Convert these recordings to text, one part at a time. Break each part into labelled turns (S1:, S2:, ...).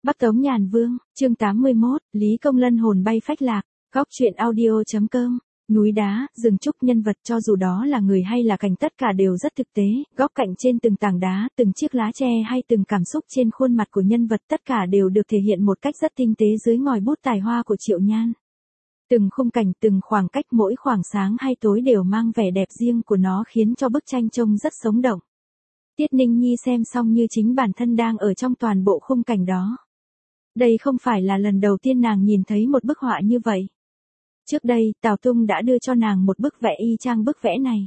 S1: Bắc Tống Nhàn Vương, chương 81, Lý Công Lân hồn bay phách lạc, góc truyện audio.com. Núi đá, rừng trúc nhân vật cho dù đó là người hay là cảnh tất cả đều rất thực tế, góc cạnh trên từng tảng đá, từng chiếc lá tre hay từng cảm xúc trên khuôn mặt của nhân vật tất cả đều được thể hiện một cách rất tinh tế dưới ngòi bút tài hoa của Triệu Nhan. Từng khung cảnh, từng khoảng cách, mỗi khoảng sáng hay tối đều mang vẻ đẹp riêng của nó khiến cho bức tranh trông rất sống động. Tiết Ninh Nhi xem xong như chính bản thân đang ở trong toàn bộ khung cảnh đó. Đây không phải là lần đầu tiên nàng nhìn thấy một bức họa như vậy. Trước đây, Tào Tung đã đưa cho nàng một bức vẽ y chang bức vẽ này.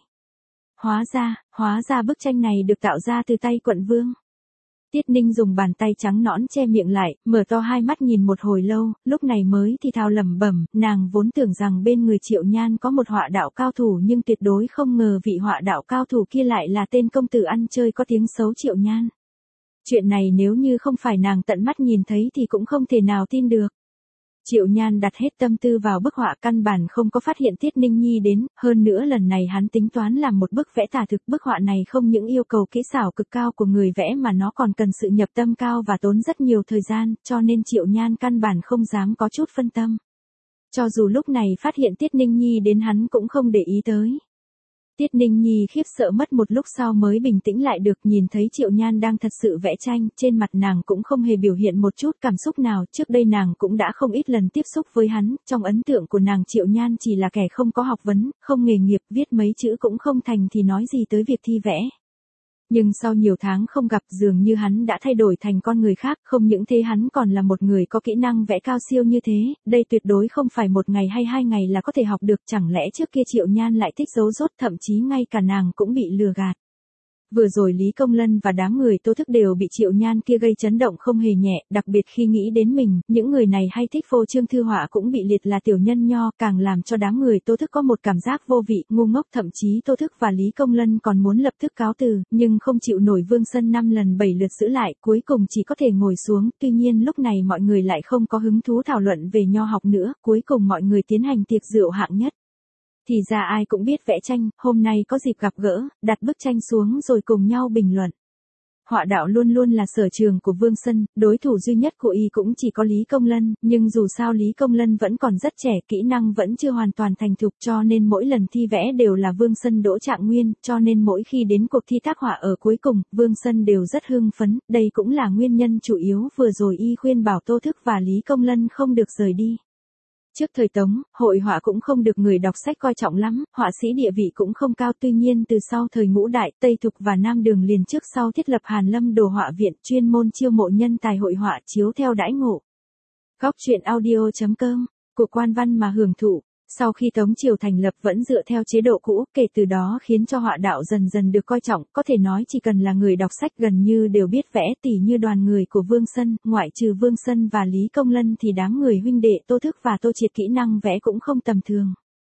S1: Hóa ra bức tranh này được tạo ra từ tay quận vương. Tiết Ninh dùng bàn tay trắng nõn che miệng lại, mở to hai mắt nhìn một hồi lâu, lúc này mới thì thào lẩm bẩm, nàng vốn tưởng rằng bên người Triệu Nhan có một họa đạo cao thủ nhưng tuyệt đối không ngờ vị họa đạo cao thủ kia lại là tên công tử ăn chơi có tiếng xấu Triệu Nhan. Chuyện này nếu như không phải nàng tận mắt nhìn thấy thì cũng không thể nào tin được. Triệu Nhan đặt hết tâm tư vào bức họa căn bản không có phát hiện Tiết Ninh Nhi đến, hơn nữa lần này hắn tính toán làm một bức vẽ tả thực. Bức họa này không những yêu cầu kỹ xảo cực cao của người vẽ mà nó còn cần sự nhập tâm cao và tốn rất nhiều thời gian, cho nên Triệu Nhan căn bản không dám có chút phân tâm. Cho dù lúc này phát hiện Tiết Ninh Nhi đến hắn cũng không để ý tới. Tiết Ninh Nhi khiếp sợ mất một lúc sau mới bình tĩnh lại được, nhìn thấy Triệu Nhan đang thật sự vẽ tranh, trên mặt nàng cũng không hề biểu hiện một chút cảm xúc nào, trước đây nàng cũng đã không ít lần tiếp xúc với hắn, trong ấn tượng của nàng Triệu Nhan chỉ là kẻ không có học vấn, không nghề nghiệp, viết mấy chữ cũng không thành thì nói gì tới việc thi vẽ. Nhưng sau nhiều tháng không gặp dường như hắn đã thay đổi thành con người khác, không những thế hắn còn là một người có kỹ năng vẽ cao siêu như thế, đây tuyệt đối không phải một ngày hay 2 ngày là có thể học được, chẳng lẽ trước kia Triệu Nhan lại thích giấu dốt, thậm chí ngay cả nàng cũng bị lừa gạt. Vừa rồi Lý Công Lân và đám người Tô Thức đều bị Triệu Nhan kia gây chấn động không hề nhẹ, đặc biệt khi nghĩ đến mình, những người này hay thích phô trương thư họa cũng bị liệt là tiểu nhân nho, càng làm cho đám người Tô Thức có một cảm giác vô vị, ngu ngốc, thậm chí Tô Thức và Lý Công Lân còn muốn lập tức cáo từ, nhưng không chịu nổi Vương Sân 5 lần 7 lượt giữ lại, cuối cùng chỉ có thể ngồi xuống, tuy nhiên lúc này mọi người lại không có hứng thú thảo luận về nho học nữa, cuối cùng mọi người tiến hành tiệc rượu hạng nhất. Thì ra ai cũng biết vẽ tranh, hôm nay có dịp gặp gỡ, đặt bức tranh xuống rồi cùng nhau bình luận. Họa đạo luôn luôn là sở trường của Vương Sân, đối thủ duy nhất của y cũng chỉ có Lý Công Lân, nhưng dù sao Lý Công Lân vẫn còn rất trẻ, kỹ năng vẫn chưa hoàn toàn thành thục, cho nên mỗi lần thi vẽ đều là Vương Sân đỗ trạng nguyên, cho nên mỗi khi đến cuộc thi tác họa ở cuối cùng, Vương Sân đều rất hưng phấn, đây cũng là nguyên nhân chủ yếu vừa rồi y khuyên bảo Tô Thức và Lý Công Lân không được rời đi. Trước thời Tống, hội họa cũng không được người đọc sách coi trọng lắm, họa sĩ địa vị cũng không cao, tuy nhiên từ sau thời Ngũ Đại, Tây Thục và Nam Đường liền trước sau thiết lập Hàn Lâm Đồ Họa Viện, chuyên môn chiêu mộ nhân tài hội họa chiếu theo đãi ngộ. Góc truyện audio.com, của quan văn mà hưởng thụ. Sau khi Tống Triều thành lập vẫn dựa theo chế độ cũ, kể từ đó khiến cho họa đạo dần dần được coi trọng, có thể nói chỉ cần là người đọc sách gần như đều biết vẽ, tỉ như đoàn người của Vương Sân, ngoại trừ Vương Sân và Lý Công Lân thì đám người huynh đệ Tô Thức và Tô Triệt kỹ năng vẽ cũng không tầm thường.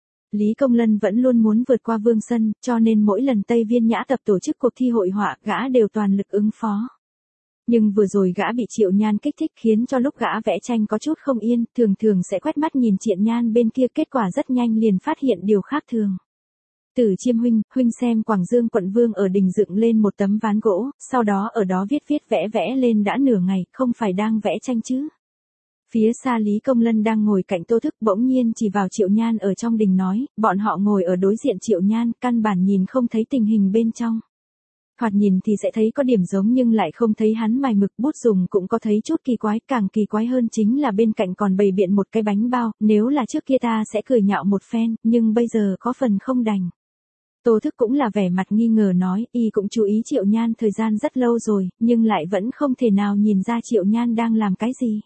S1: Lý Công Lân vẫn luôn muốn vượt qua Vương Sân, cho nên mỗi lần Tây Viên Nhã Tập tổ chức cuộc thi hội họa, gã đều toàn lực ứng phó. Nhưng vừa rồi gã bị Triệu Nhan kích thích khiến cho lúc gã vẽ tranh có chút không yên, thường thường sẽ quét mắt nhìn Triệu Nhan bên kia, kết quả rất nhanh liền phát hiện điều khác thường. Tử Chiêm huynh xem Quảng Dương quận vương ở đình dựng lên một tấm ván gỗ, sau đó ở đó viết vẽ lên đã nửa ngày, không phải đang vẽ tranh chứ. Phía xa Lý Công Lân đang ngồi cạnh Tô Thức bỗng nhiên chỉ vào Triệu Nhan ở trong đình nói, bọn họ ngồi ở đối diện Triệu Nhan, căn bản nhìn không thấy tình hình bên trong. Thoạt nhìn thì sẽ thấy có điểm giống nhưng lại không thấy hắn mài mực, bút dùng cũng có thấy chút kỳ quái, càng kỳ quái hơn chính là bên cạnh còn bày biện một cái bánh bao, nếu là trước kia ta sẽ cười nhạo một phen, nhưng bây giờ có phần không đành. Tô Thức cũng là vẻ mặt nghi ngờ nói, y cũng chú ý Triệu Nhan thời gian rất lâu rồi, nhưng lại vẫn không thể nào nhìn ra Triệu Nhan đang làm cái gì.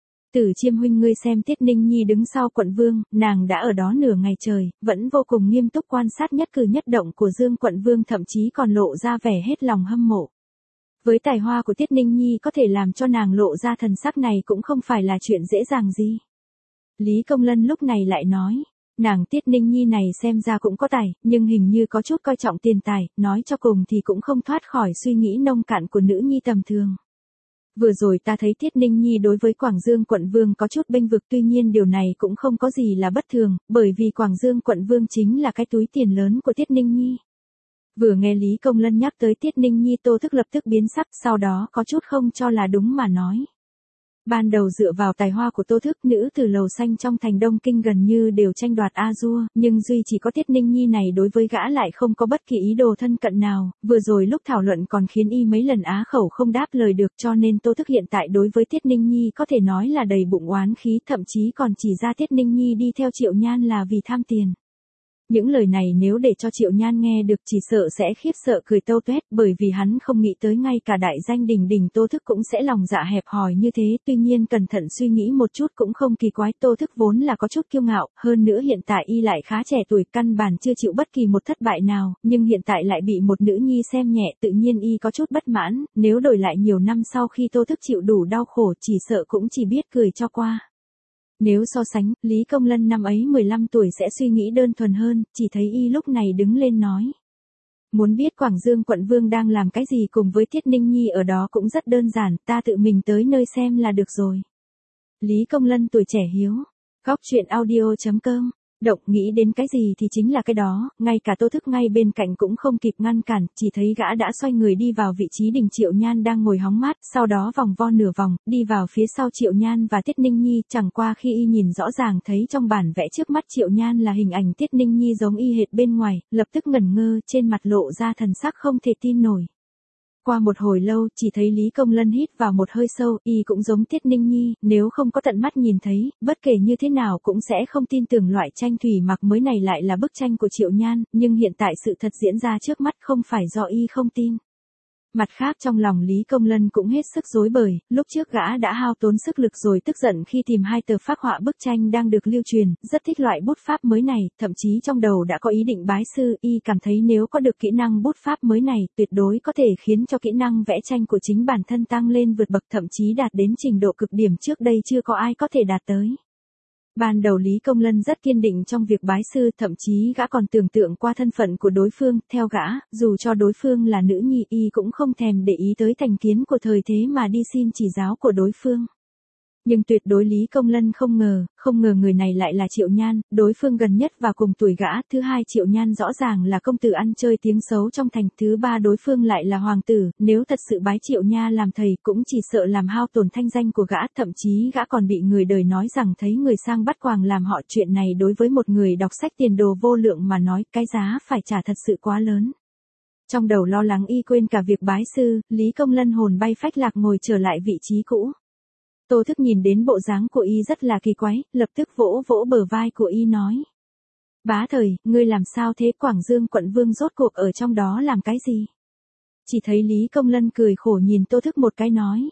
S1: Tử Chiêm huynh, ngươi xem Tiết Ninh Nhi đứng sau quận vương, nàng đã ở đó nửa ngày trời, vẫn vô cùng nghiêm túc quan sát nhất cử nhất động của Dương quận vương, thậm chí còn lộ ra vẻ hết lòng hâm mộ. Với tài hoa của Tiết Ninh Nhi có thể làm cho nàng lộ ra thần sắc này cũng không phải là chuyện dễ dàng gì. Lý Công Lân lúc này lại nói, nàng Tiết Ninh Nhi này xem ra cũng có tài, nhưng hình như có chút coi trọng tiền tài, nói cho cùng thì cũng không thoát khỏi suy nghĩ nông cạn của nữ nhi tầm thường. Vừa rồi ta thấy Tiết Ninh Nhi đối với Quảng Dương quận vương có chút bênh vực, tuy nhiên điều này cũng không có gì là bất thường, bởi vì Quảng Dương quận vương chính là cái túi tiền lớn của Tiết Ninh Nhi. Vừa nghe Lý Công Lân nhắc tới Tiết Ninh Nhi, Tô Thức lập tức biến sắc, sau đó có chút không cho là đúng mà nói. Ban đầu dựa vào tài hoa của Tô Thức, nữ từ lầu xanh trong thành Đông Kinh gần như đều tranh đoạt A-dua, nhưng duy chỉ có Tiết Ninh Nhi này đối với gã lại không có bất kỳ ý đồ thân cận nào, vừa rồi lúc thảo luận còn khiến y mấy lần á khẩu không đáp lời được, cho nên Tô Thức hiện tại đối với Tiết Ninh Nhi có thể nói là đầy bụng oán khí, thậm chí còn chỉ ra Tiết Ninh Nhi đi theo Triệu Nhan là vì tham tiền. Những lời này nếu để cho Triệu Nhan nghe được chỉ sợ sẽ khiếp sợ cười tâu tuét, bởi vì hắn không nghĩ tới ngay cả đại danh đỉnh đỉnh Tô Thức cũng sẽ lòng dạ hẹp hòi như thế, tuy nhiên cẩn thận suy nghĩ một chút cũng không kỳ quái, Tô Thức vốn là có chút kiêu ngạo, hơn nữa hiện tại y lại khá trẻ tuổi, căn bản chưa chịu bất kỳ một thất bại nào, nhưng hiện tại lại bị một nữ nhi xem nhẹ, tự nhiên y có chút bất mãn, nếu đổi lại nhiều năm sau khi Tô Thức chịu đủ đau khổ chỉ sợ cũng chỉ biết cười cho qua. Nếu so sánh, Lý Công Lân năm ấy 15 tuổi sẽ suy nghĩ đơn thuần hơn, chỉ thấy y lúc này đứng lên nói. Muốn biết Quảng Dương quận vương đang làm cái gì cùng với Tiết Ninh Nhi ở đó cũng rất đơn giản, ta tự mình tới nơi xem là được rồi. Lý Công Lân tuổi trẻ hiếu. Góc truyện audio.com. Động nghĩ đến cái gì thì chính là cái đó, ngay cả Tô Thức ngay bên cạnh cũng không kịp ngăn cản, chỉ thấy gã đã xoay người đi vào vị trí Đình Triệu Nhan đang ngồi hóng mát, sau đó vòng vo nửa vòng, đi vào phía sau Triệu Nhan và Tiết Ninh Nhi, chẳng qua khi y nhìn rõ ràng thấy trong bản vẽ trước mắt Triệu Nhan là hình ảnh Tiết Ninh Nhi giống y hệt bên ngoài, lập tức ngẩn ngơ, trên mặt lộ ra thần sắc không thể tin nổi. Qua một hồi lâu, chỉ thấy Lý Công Lân hít vào một hơi sâu, y cũng giống Tiết Ninh Nhi, nếu không có tận mắt nhìn thấy, bất kể như thế nào cũng sẽ không tin tưởng loại tranh thủy mặc mới này lại là bức tranh của Triệu Nhan, nhưng hiện tại sự thật diễn ra trước mắt không phải do y không tin. Mặt khác trong lòng Lý Công Lân cũng hết sức rối bời, lúc trước gã đã hao tốn sức lực rồi tức giận khi tìm hai tờ phác họa bức tranh đang được lưu truyền, rất thích loại bút pháp mới này, thậm chí trong đầu đã có ý định bái sư, y cảm thấy nếu có được kỹ năng bút pháp mới này, tuyệt đối có thể khiến cho kỹ năng vẽ tranh của chính bản thân tăng lên vượt bậc, thậm chí đạt đến trình độ cực điểm trước đây chưa có ai có thể đạt tới. Ban đầu Lý Công Lân rất kiên định trong việc bái sư, thậm chí gã còn tưởng tượng qua thân phận của đối phương, theo gã, dù cho đối phương là nữ nhi y cũng không thèm để ý tới thành kiến của thời thế mà đi xin chỉ giáo của đối phương. Nhưng tuyệt đối Lý Công Lân không ngờ người này lại là Triệu Nhan, đối phương gần nhất và cùng tuổi gã, thứ hai Triệu Nhan rõ ràng là công tử ăn chơi tiếng xấu trong thành, thứ ba đối phương lại là hoàng tử, nếu thật sự bái Triệu Nha làm thầy cũng chỉ sợ làm hao tổn thanh danh của gã, thậm chí gã còn bị người đời nói rằng thấy người sang bắt quàng làm họ, chuyện này đối với một người đọc sách tiền đồ vô lượng mà nói, cái giá phải trả thật sự quá lớn. Trong đầu lo lắng y quên cả việc bái sư, Lý Công Lân hồn bay phách lạc ngồi trở lại vị trí cũ. Tô Thức nhìn đến bộ dáng của y rất là kỳ quái, lập tức vỗ vỗ bờ vai của y nói. Bá thời, ngươi làm sao thế, Quảng Dương quận vương rốt cuộc ở trong đó làm cái gì? Chỉ thấy Lý Công Lân cười khổ nhìn Tô Thức một cái nói.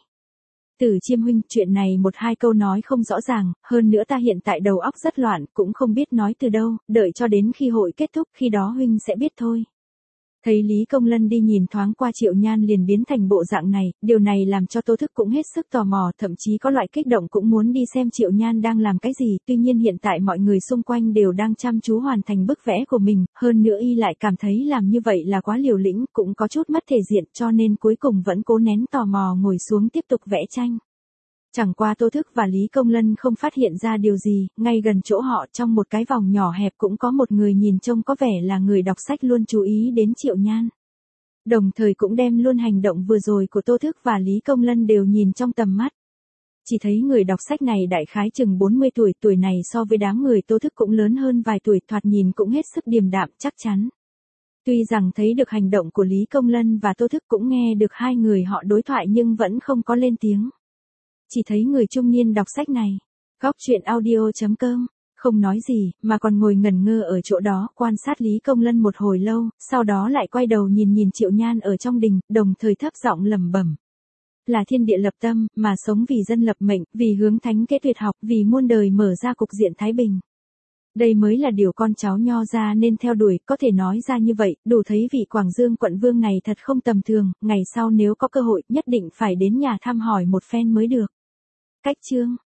S1: Tử Chiêm huynh, chuyện này một hai câu nói không rõ ràng, hơn nữa ta hiện tại đầu óc rất loạn, cũng không biết nói từ đâu, đợi cho đến khi hội kết thúc, khi đó huynh sẽ biết thôi. Thấy Lý Công Lân đi nhìn thoáng qua Triệu Nhan liền biến thành bộ dạng này, điều này làm cho Tô Thức cũng hết sức tò mò, thậm chí có loại kích động cũng muốn đi xem Triệu Nhan đang làm cái gì, tuy nhiên hiện tại mọi người xung quanh đều đang chăm chú hoàn thành bức vẽ của mình, hơn nữa y lại cảm thấy làm như vậy là quá liều lĩnh, cũng có chút mất thể diện, cho nên cuối cùng vẫn cố nén tò mò ngồi xuống tiếp tục vẽ tranh. Chẳng qua Tô Thức và Lý Công Lân không phát hiện ra điều gì, ngay gần chỗ họ trong một cái vòng nhỏ hẹp cũng có một người nhìn trông có vẻ là người đọc sách luôn chú ý đến Triệu Nhan. Đồng thời cũng đem luôn hành động vừa rồi của Tô Thức và Lý Công Lân đều nhìn trong tầm mắt. Chỉ thấy người đọc sách này đại khái chừng 40 tuổi, tuổi này so với đám người Tô Thức cũng lớn hơn vài tuổi, thoạt nhìn cũng hết sức điềm đạm, chắc chắn. Tuy rằng thấy được hành động của Lý Công Lân và Tô Thức cũng nghe được hai người họ đối thoại nhưng vẫn không có lên tiếng. Chỉ thấy người trung niên đọc sách này, góc truyện audio.com, không nói gì, mà còn ngồi ngẩn ngơ ở chỗ đó, quan sát Lý Công Lân một hồi lâu, sau đó lại quay đầu nhìn Triệu Nhan ở trong đình, đồng thời thấp giọng lẩm bẩm. Là thiên địa lập tâm, mà sống vì dân lập mệnh, vì hướng thánh kế tuyệt học, vì muôn đời mở ra cục diện thái bình. Đây mới là điều con cháu Nho ra nên theo đuổi, có thể nói ra như vậy, đủ thấy vị Quảng Dương quận vương này thật không tầm thường, ngày sau nếu có cơ hội nhất định phải đến nhà thăm hỏi một phen mới được. Cách chương